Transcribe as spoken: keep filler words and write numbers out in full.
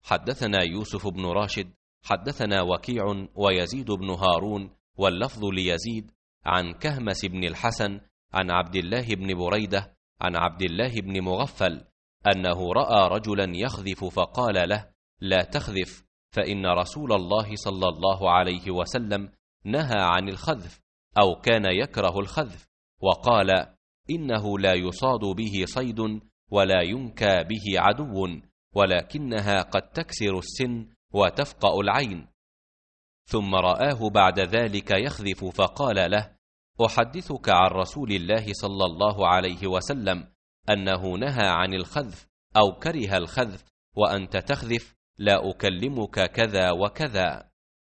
حدثنا يوسف بن راشد حدثنا وكيع ويزيد بن هارون واللفظ ليزيد عن كهمس بن الحسن عن عبد الله بن بريدة عن عبد الله بن مغفل أنه رأى رجلا يخذف فقال له: لا تخذف، فإن رسول الله صلى الله عليه وسلم نهى عن الخذف، أو كان يكره الخذف، وقال: إنه لا يصاد به صيد ولا ينكى به عدو، ولكنها قد تكسر السن وتفقأ العين. ثم رآه بعد ذلك يخذف فقال له: أحدثك عن رسول الله صلى الله عليه وسلم أنه نهى عن الخذف أو كره الخذف، وأنت تخذف، لا أكلمك كذا وكذا.